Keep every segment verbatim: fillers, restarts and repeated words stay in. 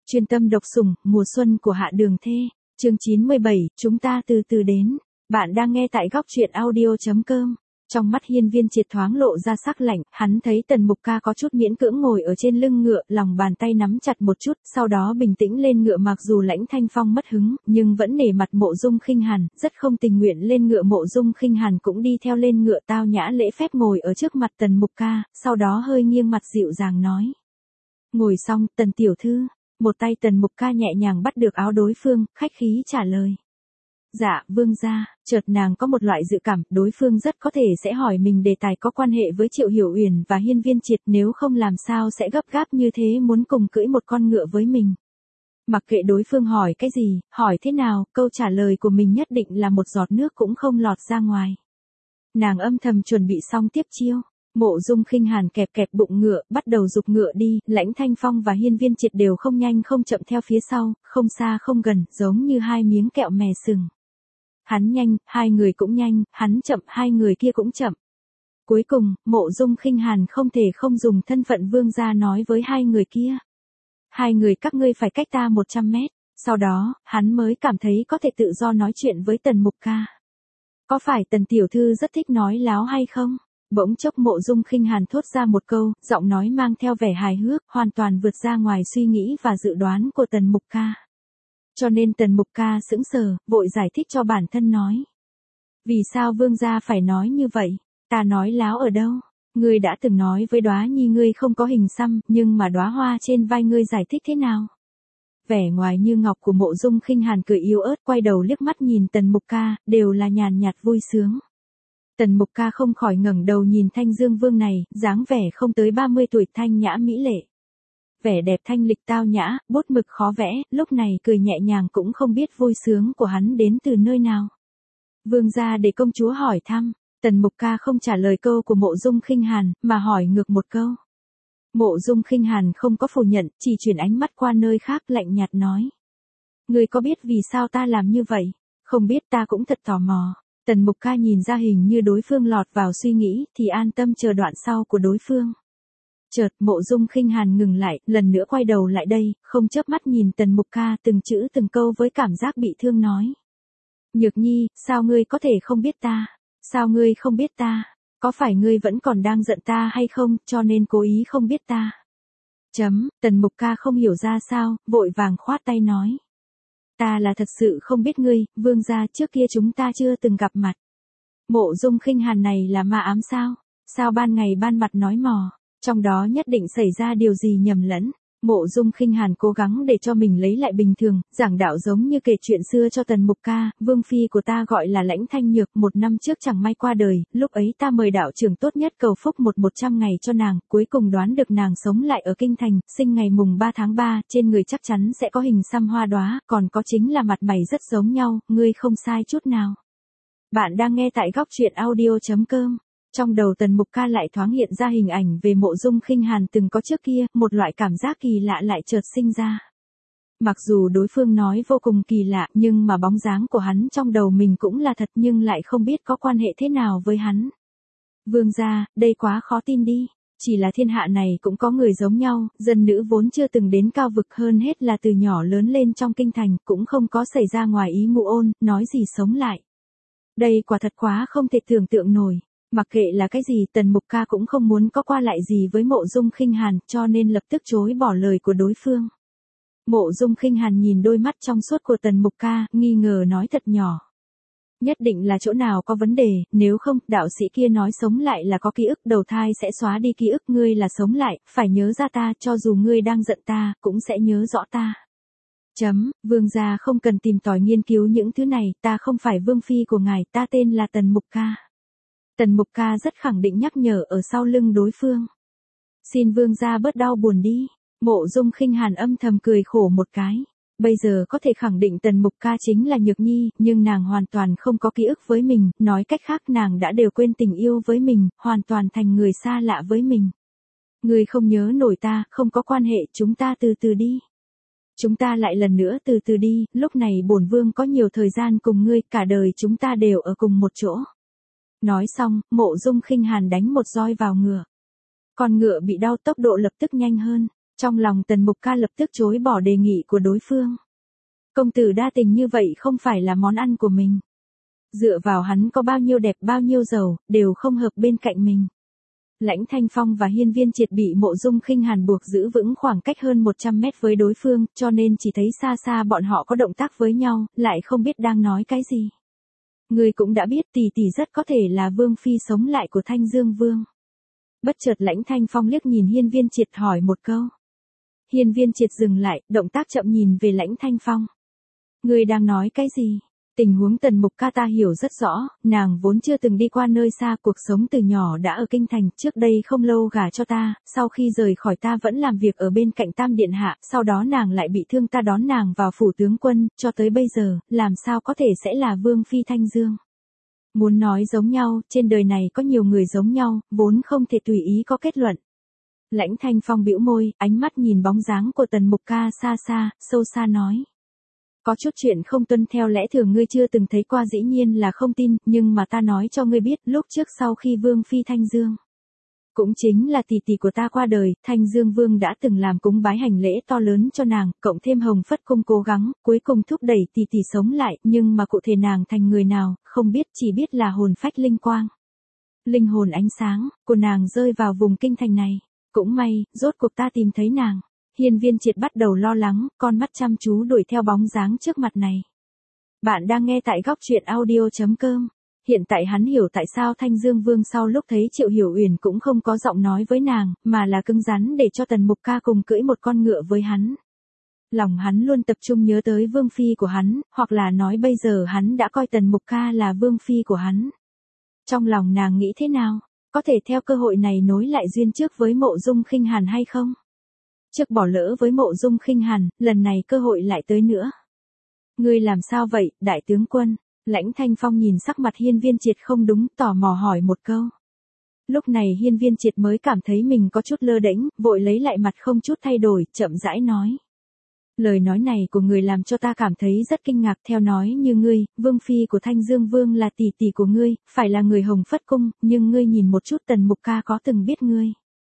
Chuyên tâm độc sủng, mùa xuân của Hạ Đường Thê, chương chín mươi bảy, chúng ta từ từ đến. Bạn đang nghe tại góc truyện audio chấm com. Trong mắt Hiên Viên Triệt thoáng lộ ra sắc lạnh, hắn thấy Tần Mục Ca có chút miễn cưỡng ngồi ở trên lưng ngựa, lòng bàn tay nắm chặt một chút, sau đó bình tĩnh lên ngựa, mặc dù Lãnh Thanh Phong mất hứng, nhưng vẫn nể mặt Mộ Dung Khinh Hàn, rất không tình nguyện lên ngựa. Mộ Dung Khinh Hàn cũng đi theo lên ngựa, tao nhã lễ phép ngồi ở trước mặt Tần Mục Ca, sau đó hơi nghiêng mặt dịu dàng nói: "Ngồi xong, Tần tiểu thư." Một tay Tần Mục Ca nhẹ nhàng bắt được áo đối phương, khách khí trả lời: "Dạ, vương gia." Chợt nàng có một loại dự cảm, đối phương rất có thể sẽ hỏi mình đề tài có quan hệ với Triệu Hiểu Uyển và Hiên Viên Triệt, nếu không làm sao sẽ gấp gáp như thế muốn cùng cưỡi một con ngựa với mình. Mặc kệ đối phương hỏi cái gì, hỏi thế nào, câu trả lời của mình nhất định là một giọt nước cũng không lọt ra ngoài. Nàng âm thầm chuẩn bị xong tiếp chiêu. Mộ Dung Khinh Hàn kẹp kẹp bụng ngựa, bắt đầu giục ngựa đi, Lãnh Thanh Phong và Hiên Viên Triệt đều không nhanh không chậm theo phía sau, không xa không gần, giống như hai miếng kẹo mè sừng. Hắn nhanh, hai người cũng nhanh, hắn chậm, hai người kia cũng chậm. Cuối cùng, Mộ Dung Khinh Hàn không thể không dùng thân phận vương gia nói với hai người kia: "Hai người các ngươi phải cách ta một trăm mét." Sau đó, hắn mới cảm thấy có thể tự do nói chuyện với Tần Mục Ca. "Có phải Tần tiểu thư rất thích nói láo hay không?" Bỗng chốc Mộ Dung Khinh Hàn thốt ra một câu, giọng nói mang theo vẻ hài hước, hoàn toàn vượt ra ngoài suy nghĩ và dự đoán của Tần Mục Ca. Cho nên Tần Mục Ca sững sờ, vội giải thích cho bản thân nói: "Vì sao vương gia phải nói như vậy? Ta nói láo ở đâu? Ngươi đã từng nói với Đóa Nhi ngươi không có hình xăm, nhưng mà đóa hoa trên vai ngươi giải thích thế nào?" Vẻ ngoài như ngọc của Mộ Dung Khinh Hàn cười yếu ớt, quay đầu liếc mắt nhìn Tần Mục Ca, đều là nhàn nhạt vui sướng. Tần Mục Ca không khỏi ngẩng đầu nhìn Thanh Dương Vương này, dáng vẻ không tới ba mươi tuổi, thanh nhã mỹ lệ. Vẻ đẹp thanh lịch tao nhã, bút mực khó vẽ, lúc này cười nhẹ nhàng cũng không biết vui sướng của hắn đến từ nơi nào. "Vương gia để công chúa hỏi thăm." Tần Mục Ca không trả lời câu của Mộ Dung Khinh Hàn, mà hỏi ngược một câu. Mộ Dung Khinh Hàn không có phủ nhận, chỉ chuyển ánh mắt qua nơi khác, lạnh nhạt nói: "Ngươi có biết vì sao ta làm như vậy?" "Không biết, ta cũng thật tò mò." Tần Mục Ca nhìn ra hình như đối phương lọt vào suy nghĩ, thì an tâm chờ đoạn sau của đối phương. Chợt, Mộ Dung Khinh Hàn ngừng lại, lần nữa quay đầu lại đây, không chớp mắt nhìn Tần Mục Ca, từng chữ từng câu với cảm giác bị thương nói: "Nhược Nhi, sao ngươi có thể không biết ta? Sao ngươi không biết ta? Có phải ngươi vẫn còn đang giận ta hay không, cho nên cố ý không biết ta?" Chấm, Tần Mục Ca không hiểu ra sao, vội vàng khoát tay nói: "Ta là thật sự không biết ngươi, vương gia, trước kia chúng ta chưa từng gặp mặt." Mộ Dung Khinh Hàn này là ma ám sao? Sao ban ngày ban mặt nói mò? Trong đó nhất định xảy ra điều gì nhầm lẫn. Mộ Dung Khinh Hàn cố gắng để cho mình lấy lại bình thường, giảng đạo giống như kể chuyện xưa cho Tần Mục Ca. "Vương phi của ta gọi là Lãnh Thanh Nhược, một năm trước chẳng may qua đời, lúc ấy ta mời đạo trưởng tốt nhất cầu phúc một một trăm ngày cho nàng, cuối cùng đoán được nàng sống lại ở kinh thành, sinh ngày mùng ba tháng ba, trên người chắc chắn sẽ có hình xăm hoa đóa, còn có chính là mặt mày rất giống nhau, ngươi không sai chút nào." Bạn đang nghe tại góc truyện audio chấm com. Trong đầu Tần Mục Ca lại thoáng hiện ra hình ảnh về Mộ Dung Khinh Hàn từng có trước kia, một loại cảm giác kỳ lạ lại chợt sinh ra. Mặc dù đối phương nói vô cùng kỳ lạ, nhưng mà bóng dáng của hắn trong đầu mình cũng là thật, nhưng lại không biết có quan hệ thế nào với hắn. "Vương gia, đây quá khó tin đi. Chỉ là thiên hạ này cũng có người giống nhau, dân nữ vốn chưa từng đến cao vực, hơn hết là từ nhỏ lớn lên trong kinh thành, cũng không có xảy ra ngoài ý mụ ôn, nói gì sống lại. Đây quả thật quá không thể tưởng tượng nổi." Mặc kệ là cái gì, Tần Mục Ca cũng không muốn có qua lại gì với Mộ Dung Khinh Hàn, cho nên lập tức chối bỏ lời của đối phương. Mộ Dung Khinh Hàn nhìn đôi mắt trong suốt của Tần Mục Ca, nghi ngờ nói thật nhỏ: "Nhất định là chỗ nào có vấn đề, nếu không, đạo sĩ kia nói sống lại là có ký ức, đầu thai sẽ xóa đi ký ức, ngươi là sống lại, phải nhớ ra ta, cho dù ngươi đang giận ta, cũng sẽ nhớ rõ ta." Chấm, vương gia không cần tìm tòi nghiên cứu những thứ này, ta không phải vương phi của ngài, ta tên là Tần Mục Ca. Tần Mục Ca rất khẳng định nhắc nhở ở sau lưng đối phương. "Xin vương gia bớt đau buồn đi." Mộ Dung Khinh Hàn âm thầm cười khổ một cái. Bây giờ có thể khẳng định Tần Mục Ca chính là Nhược Nhi, nhưng nàng hoàn toàn không có ký ức với mình, nói cách khác nàng đã đều quên tình yêu với mình, hoàn toàn thành người xa lạ với mình. "Ngươi không nhớ nổi ta, không có quan hệ, chúng ta từ từ đi. Chúng ta lại lần nữa từ từ đi, lúc này bổn vương có nhiều thời gian cùng ngươi, cả đời chúng ta đều ở cùng một chỗ." Nói xong, Mộ Dung Khinh Hàn đánh một roi vào ngựa. Con ngựa bị đau, tốc độ lập tức nhanh hơn. Trong lòng Tần Mục Ca lập tức chối bỏ đề nghị của đối phương. Công tử đa tình như vậy không phải là món ăn của mình. Dựa vào hắn có bao nhiêu đẹp bao nhiêu giàu, đều không hợp bên cạnh mình. Lãnh Thanh Phong và Hiên Viên Triệt bị Mộ Dung Khinh Hàn buộc giữ vững khoảng cách hơn một trăm mét với đối phương, cho nên chỉ thấy xa xa bọn họ có động tác với nhau, lại không biết đang nói cái gì. Người cũng đã biết tỷ tỷ rất có thể là Vương Phi sống lại của Thanh Dương Vương. Bất chợt Lãnh Thanh Phong liếc nhìn Hiên Viên Triệt hỏi một câu. Hiên Viên Triệt dừng lại, động tác chậm nhìn về Lãnh Thanh Phong. Người đang nói cái gì? Tình huống Tần Mục Ca ta hiểu rất rõ, nàng vốn chưa từng đi qua nơi xa, cuộc sống từ nhỏ đã ở kinh thành, trước đây không lâu gả cho ta, sau khi rời khỏi ta vẫn làm việc ở bên cạnh Tam Điện Hạ, sau đó nàng lại bị thương, ta đón nàng vào phủ tướng quân, cho tới bây giờ, làm sao có thể sẽ là Vương Phi Thanh Dương. Muốn nói giống nhau, trên đời này có nhiều người giống nhau, vốn không thể tùy ý có kết luận. Lãnh Thanh Phong bĩu môi, ánh mắt nhìn bóng dáng của Tần Mục Ca xa xa, sâu xa nói. Có chút chuyện không tuân theo lẽ thường ngươi chưa từng thấy qua dĩ nhiên là không tin, nhưng mà ta nói cho ngươi biết, lúc trước sau khi Vương Phi Thanh Dương, cũng chính là tỷ tỷ của ta qua đời, Thanh Dương Vương đã từng làm cúng bái hành lễ to lớn cho nàng, cộng thêm Hồng Phất Cung cố gắng, cuối cùng thúc đẩy tỷ tỷ sống lại, nhưng mà cụ thể nàng thành người nào, không biết, chỉ biết là hồn phách linh quang. Linh hồn ánh sáng, của nàng rơi vào vùng kinh thành này. Cũng may, rốt cuộc ta tìm thấy nàng. Hiên Viên Triệt bắt đầu lo lắng, con mắt chăm chú đuổi theo bóng dáng trước mặt này. Bạn đang nghe tại góc truyện audio chấm com. Hiện tại hắn hiểu tại sao Thanh Dương Vương sau lúc thấy Triệu Hiểu Uyển cũng không có giọng nói với nàng, mà là cứng rắn để cho Tần Mục Ca cùng cưỡi một con ngựa với hắn. Lòng hắn luôn tập trung nhớ tới Vương Phi của hắn, hoặc là nói bây giờ hắn đã coi Tần Mục Ca là Vương Phi của hắn. Trong lòng nàng nghĩ thế nào? Có thể theo cơ hội này nối lại duyên trước với Mộ Dung Khinh Hàn hay không? Trước bỏ lỡ với Mộ Dung Khinh Hàn, lần này cơ hội lại tới nữa. Ngươi làm sao vậy, đại tướng quân? Lãnh Thanh Phong nhìn sắc mặt Hiên Viên Triệt không đúng, tò mò hỏi một câu. Lúc này Hiên Viên Triệt mới cảm thấy mình có chút lơ đễnh, vội lấy lại mặt không chút thay đổi, chậm rãi nói. Lời nói này của người làm cho ta cảm thấy rất kinh ngạc, theo nói như ngươi, Vương Phi của Thanh Dương Vương là tỷ tỷ của ngươi, phải là người Hồng Phất Cung, nhưng ngươi nhìn một chút Tần Mục Ca có từng biết ngươi.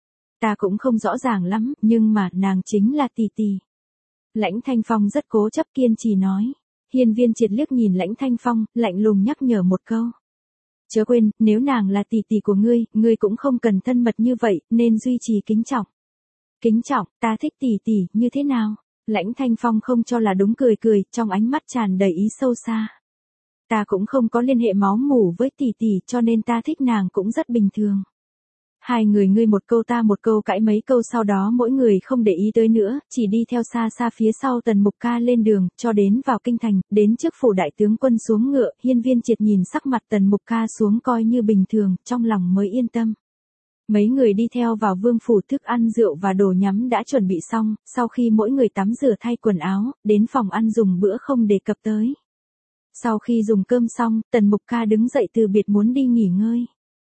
Ta cũng không rõ ràng lắm, nhưng mà nàng chính là tỷ tỷ. Lãnh Thanh Phong rất cố chấp kiên trì nói. Hiên Viên Triệt liếc nhìn Lãnh Thanh Phong, lạnh lùng nhắc nhở một câu. Chớ quên, nếu nàng là tỷ tỷ của ngươi, ngươi cũng không cần thân mật như vậy, nên duy trì kính trọng. Kính trọng, ta thích tỷ tỷ, như thế nào? Lãnh Thanh Phong không cho là đúng, cười cười, trong ánh mắt tràn đầy ý sâu xa. Ta cũng không có liên hệ máu mủ với tỷ tỷ, cho nên ta thích nàng cũng rất bình thường. Hai người ngươi một câu ta một câu cãi mấy câu, sau đó mỗi người không để ý tới nữa, chỉ đi theo xa xa phía sau Tần Mục Ca lên đường, cho đến vào kinh thành, đến trước phủ đại tướng quân xuống ngựa. Hiên Viên Triệt nhìn sắc mặt Tần Mục Ca xuống coi như bình thường, trong lòng mới yên tâm. Mấy người đi theo vào vương phủ, thức ăn rượu và đồ nhắm đã chuẩn bị xong, sau khi mỗi người tắm rửa thay quần áo, đến phòng ăn dùng bữa không đề cập tới. Sau khi dùng cơm xong, Tần Mục Ca đứng dậy từ biệt muốn đi nghỉ ngơi.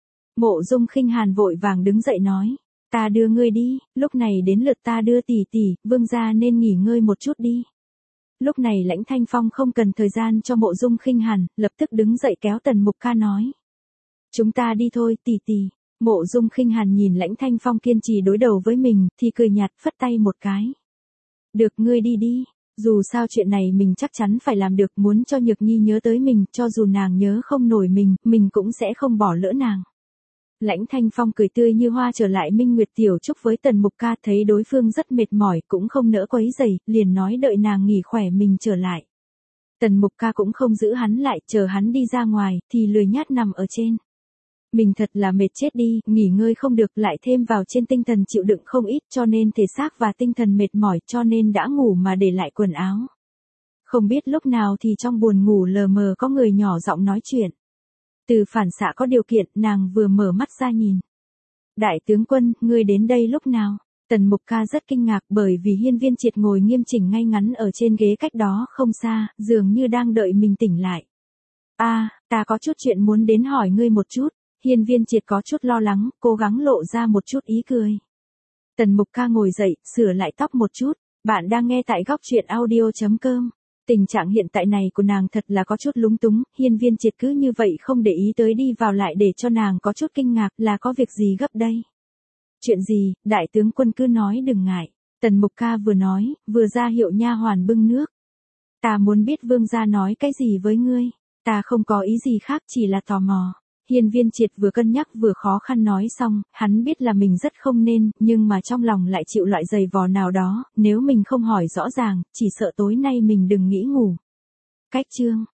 Mộ Dung Khinh Hàn vội vàng đứng dậy nói, ta đưa ngươi đi, lúc này đến lượt ta đưa tỷ tỷ, vương gia nên nghỉ ngơi một chút đi. Lúc này Lãnh Thanh Phong không cần thời gian cho Mộ Dung Khinh Hàn, lập tức đứng dậy kéo Tần Mục Ca nói. Chúng ta đi thôi, tỷ tỷ. Mộ Dung Khinh Hàn nhìn Lãnh Thanh Phong kiên trì đối đầu với mình, thì cười nhạt phất tay một cái. Được, ngươi đi đi, dù sao chuyện này mình chắc chắn phải làm được, muốn cho Nhược Nhi nhớ tới mình, cho dù nàng nhớ không nổi mình, mình cũng sẽ không bỏ lỡ nàng. Lãnh Thanh Phong cười tươi như hoa trở lại Minh Nguyệt Tiểu Trúc với Tần Mục Ca, thấy đối phương rất mệt mỏi cũng không nỡ quấy rầy, liền nói đợi nàng nghỉ khỏe mình trở lại. Tần Mục Ca cũng không giữ hắn lại, chờ hắn đi ra ngoài, thì lười nhát nằm ở trên. Mình thật là mệt chết đi, nghỉ ngơi không được, lại thêm vào trên tinh thần chịu đựng không ít, cho nên thể xác và tinh thần mệt mỏi, cho nên đã ngủ mà để lại quần áo. Không biết lúc nào thì trong buồn ngủ lờ mờ có người nhỏ giọng nói chuyện. Từ phản xạ có điều kiện, nàng vừa mở mắt ra nhìn. Đại tướng quân, ngươi đến đây lúc nào? Tần Mục Ca rất kinh ngạc, bởi vì Hiên Viên Triệt ngồi nghiêm chỉnh ngay ngắn ở trên ghế cách đó không xa, dường như đang đợi mình tỉnh lại. A, à, ta có chút chuyện muốn đến hỏi ngươi một chút. Hiên Viên Triệt có chút lo lắng, cố gắng lộ ra một chút ý cười. Tần Mục Ca ngồi dậy, sửa lại tóc một chút. Bạn đang nghe tại góc truyện audio chấm com. Tình trạng hiện tại này của nàng thật là có chút lúng túng, Hiên Viên Triệt cứ như vậy không để ý tới, đi vào lại để cho nàng có chút kinh ngạc, là có việc gì gấp đây? Chuyện gì, đại tướng quân cứ nói đừng ngại. Tần Mục Ca vừa nói, vừa ra hiệu nha hoàn bưng nước. Ta muốn biết vương gia nói cái gì với ngươi, ta không có ý gì khác chỉ là tò mò. Hiên Viên Triệt vừa cân nhắc vừa khó khăn nói xong, hắn biết là mình rất không nên, nhưng mà trong lòng lại chịu loại giày vò nào đó, nếu mình không hỏi rõ ràng, chỉ sợ tối nay mình đừng nghĩ ngủ. Cách chương